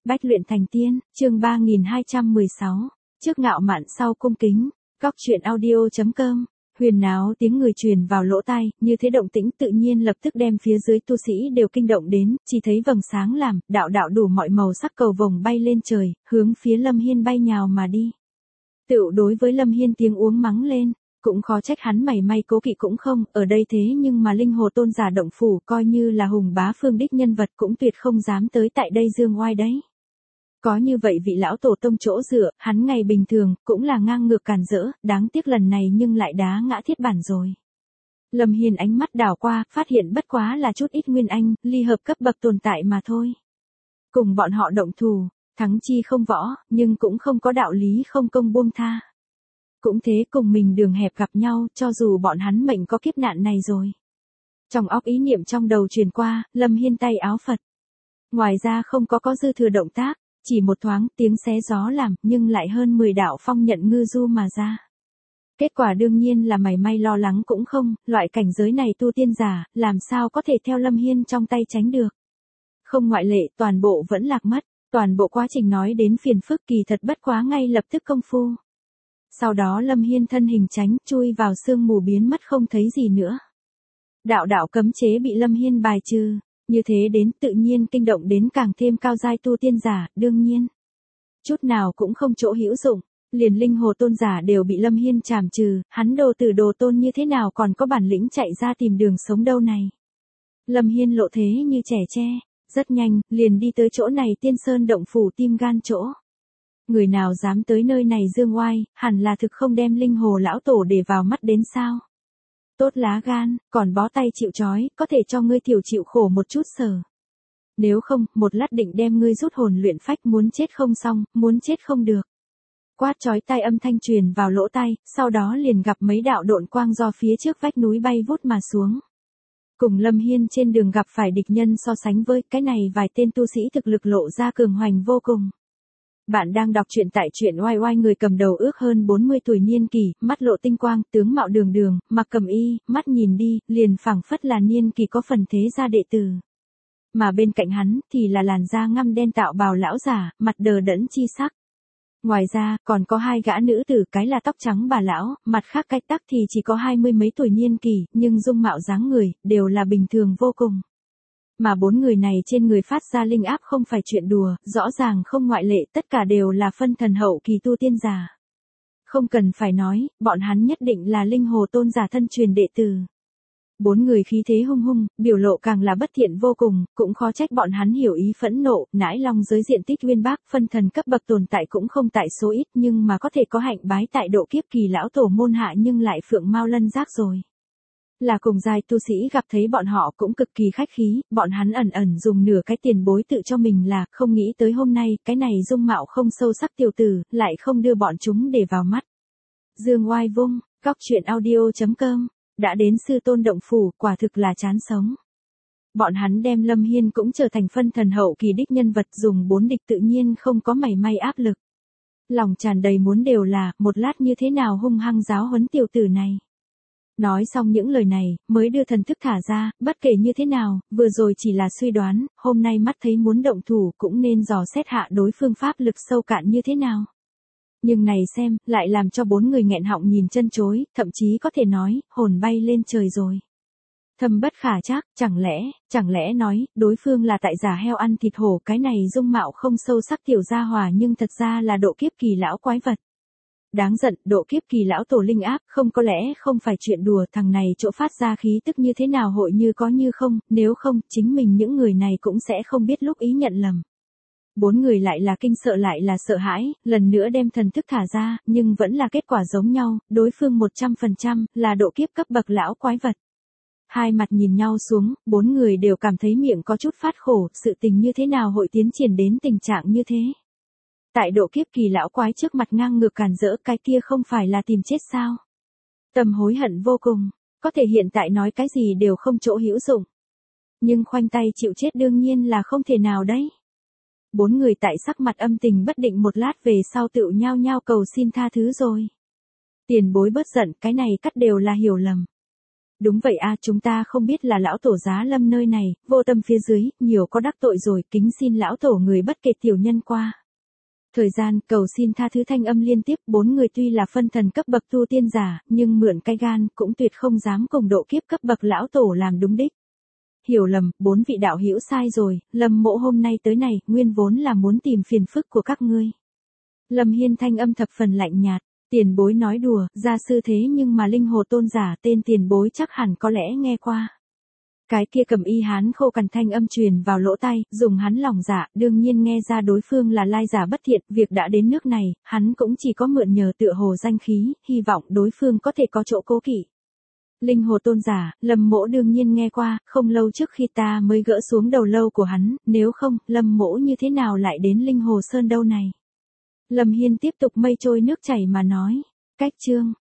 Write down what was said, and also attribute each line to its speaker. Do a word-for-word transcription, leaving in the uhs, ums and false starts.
Speaker 1: Bách luyện thành tiên, chương ba nghìn hai trăm mười sáu, trước ngạo mạn sau cung kính, góc truyện audio.com, huyền náo tiếng người truyền vào lỗ tai, như thế động tĩnh tự nhiên lập tức đem phía dưới tu sĩ đều kinh động đến, chỉ thấy vầng sáng làm, đạo đạo đủ mọi màu sắc cầu vồng bay lên trời, hướng phía Lâm Hiên bay nhào mà đi. Tựu đối với Lâm Hiên tiếng uống mắng lên, cũng khó trách hắn mảy may cố kỵ cũng không, ở đây thế nhưng mà linh hồ tôn giả động phủ coi như là hùng bá phương đích nhân vật cũng tuyệt không dám tới tại đây dương oai đấy. Có như vậy vị lão tổ tông chỗ dựa, hắn ngày bình thường, cũng là ngang ngược càn rỡ, đáng tiếc lần này nhưng lại đá ngã thiết bản rồi. Lâm Hiên ánh mắt đảo qua, phát hiện bất quá là chút ít nguyên anh, ly hợp cấp bậc tồn tại mà thôi. Cùng bọn họ động thù, thắng chi không võ, nhưng cũng không có đạo lý không công buông tha. Cũng thế cùng mình đường hẹp gặp nhau, cho dù bọn hắn mệnh có kiếp nạn này rồi. Trong óc ý niệm trong đầu truyền qua, Lâm Hiên tay áo Phật. Ngoài ra không có có dư thừa động tác, chỉ một thoáng tiếng xé gió làm, nhưng lại hơn mười đạo phong nhận ngư du mà ra. Kết quả đương nhiên là mảy may lo lắng cũng không, loại cảnh giới này tu tiên giả, làm sao có thể theo Lâm Hiên trong tay tránh được. Không ngoại lệ, toàn bộ vẫn lạc mất, toàn bộ quá trình nói đến phiền phức kỳ thật bất quá ngay lập tức công phu. Sau đó Lâm Hiên thân hình tránh, chui vào sương mù biến mất không thấy gì nữa. Đạo đạo cấm chế bị Lâm Hiên bài trừ, như thế đến tự nhiên kinh động đến càng thêm cao giai tu tiên giả, đương nhiên. Chút nào cũng không chỗ hữu dụng, liền linh hồ tôn giả đều bị Lâm Hiên trảm trừ, hắn đồ tử đồ tôn như thế nào còn có bản lĩnh chạy ra tìm đường sống đâu này. Lâm Hiên lộ thế như trẻ tre, rất nhanh, liền đi tới chỗ này tiên sơn động phủ tim gan chỗ. Người nào dám tới nơi này dương oai, hẳn là thực không đem linh hồ lão tổ để vào mắt đến sao. Tốt lá gan, còn bó tay chịu trói, có thể cho ngươi tiểu chịu khổ một chút sở. Nếu không, một lát định đem ngươi rút hồn luyện phách, muốn chết không xong, muốn chết không được. Quát chói tai âm thanh truyền vào lỗ tai, sau đó liền gặp mấy đạo độn quang do phía trước vách núi bay vút mà xuống. Cùng Lâm Hiên trên đường gặp phải địch nhân so sánh với cái này vài tên tu sĩ thực lực lộ ra cường hoành vô cùng. Bạn đang đọc truyện tại truyện oai oai, người cầm đầu ước hơn bốn mươi tuổi niên kỷ, mắt lộ tinh quang, tướng mạo đường đường, mặc cầm y, mắt nhìn đi, liền phảng phất là niên kỷ có phần thế gia đệ tử. Mà bên cạnh hắn thì là làn da ngăm đen tạo bào lão giả, mặt đờ đẫn chi sắc. Ngoài ra, còn có hai gã nữ tử, cái là tóc trắng bà lão, mặt khác cách tắc thì chỉ có hai mươi mấy tuổi niên kỷ, nhưng dung mạo dáng người, đều là bình thường vô cùng. Mà bốn người này trên người phát ra linh áp không phải chuyện đùa, rõ ràng không ngoại lệ, tất cả đều là phân thần hậu kỳ tu tiên giả. Không cần phải nói, bọn hắn nhất định là linh hồ tôn giả thân truyền đệ tử. Bốn người khí thế hung hung, biểu lộ càng là bất thiện vô cùng, cũng khó trách bọn hắn hiểu ý phẫn nộ, nãi long giới diện tích uyên bác, phân thần cấp bậc tồn tại cũng không tại số ít, nhưng mà có thể có hạnh bái tại độ kiếp kỳ lão tổ môn hạ nhưng lại phượng mao lân giác rồi. Là cùng giai tu sĩ gặp thấy bọn họ cũng cực kỳ khách khí, bọn hắn ẩn ẩn dùng nửa cái tiền bối tự cho mình là, không nghĩ tới hôm nay, cái này dung mạo không sâu sắc tiểu tử, lại không đưa bọn chúng để vào mắt. Dương oai vung, góc truyện audio.com, đã đến sư tôn động phủ, quả thực là chán sống. Bọn hắn đem Lâm Hiên cũng trở thành phân thần hậu kỳ đích nhân vật, dùng bốn địch tự nhiên không có mảy may áp lực. Lòng tràn đầy muốn đều là, một lát như thế nào hung hăng giáo huấn tiểu tử này. Nói xong những lời này, mới đưa thần thức thả ra, bất kể như thế nào, vừa rồi chỉ là suy đoán, hôm nay mắt thấy muốn động thủ cũng nên dò xét hạ đối phương pháp lực sâu cạn như thế nào. Nhưng này xem, lại làm cho bốn người nghẹn họng nhìn chân chối, thậm chí có thể nói, hồn bay lên trời rồi. Thâm bất khả trắc, chẳng lẽ, chẳng lẽ nói, đối phương là tại giả heo ăn thịt hổ, cái này dung mạo không sâu sắc tiểu gia hòa nhưng thật ra là độ kiếp kỳ lão quái vật. Đáng giận, độ kiếp kỳ lão tổ linh áp, không có lẽ không phải chuyện đùa, thằng này chỗ phát ra khí tức như thế nào hội như có như không, nếu không, chính mình những người này cũng sẽ không biết lúc ý nhận lầm. Bốn người lại là kinh sợ lại là sợ hãi, lần nữa đem thần thức thả ra, nhưng vẫn là kết quả giống nhau, đối phương một trăm phần trăm là độ kiếp cấp bậc lão quái vật. Hai mặt nhìn nhau xuống, bốn người đều cảm thấy miệng có chút phát khổ, sự tình như thế nào hội tiến triển đến tình trạng như thế. Tại độ kiếp kỳ lão quái trước mặt ngang ngược càn rỡ, cái kia không phải là tìm chết sao? Tâm hối hận vô cùng, có thể hiện tại nói cái gì đều không chỗ hữu dụng. Nhưng khoanh tay chịu chết đương nhiên là không thể nào đấy. Bốn người tại sắc mặt âm tình bất định một lát về sau tựu nhao nhao cầu xin tha thứ rồi. Tiền bối bớt giận, cái này cắt đều là hiểu lầm. Đúng vậy a, chúng ta không biết là lão tổ giá lâm nơi này, vô tâm phía dưới, nhiều có đắc tội rồi, kính xin lão tổ người bất kể tiểu nhân qua. Thời gian, cầu xin tha thứ thanh âm liên tiếp, bốn người tuy là phân thần cấp bậc tu tiên giả, nhưng mượn cái gan, cũng tuyệt không dám cùng độ kiếp cấp bậc lão tổ làm đúng đích. Hiểu lầm, bốn vị đạo hữu sai rồi, Lâm mỗ hôm nay tới này, nguyên vốn là muốn tìm phiền phức của các ngươi. Lâm Hiên thanh âm thập phần lạnh nhạt, tiền bối nói đùa, gia sư thế nhưng mà linh hồ tôn giả tên tiền bối chắc hẳn có lẽ nghe qua. Cái kia cầm y hán khô cằn thanh âm truyền vào lỗ tai, dùng hắn lòng dạ, đương nhiên nghe ra đối phương là lai giả bất thiện, việc đã đến nước này, hắn cũng chỉ có mượn nhờ tựa hồ danh khí, hy vọng đối phương có thể có chỗ cố kỵ. Linh hồ tôn giả, Lâm mỗ đương nhiên nghe qua, không lâu trước khi ta mới gỡ xuống đầu lâu của hắn, nếu không, Lâm mỗ như thế nào lại đến Linh hồ sơn đâu này. Lâm Hiên tiếp tục mây trôi nước chảy mà nói, cách chương.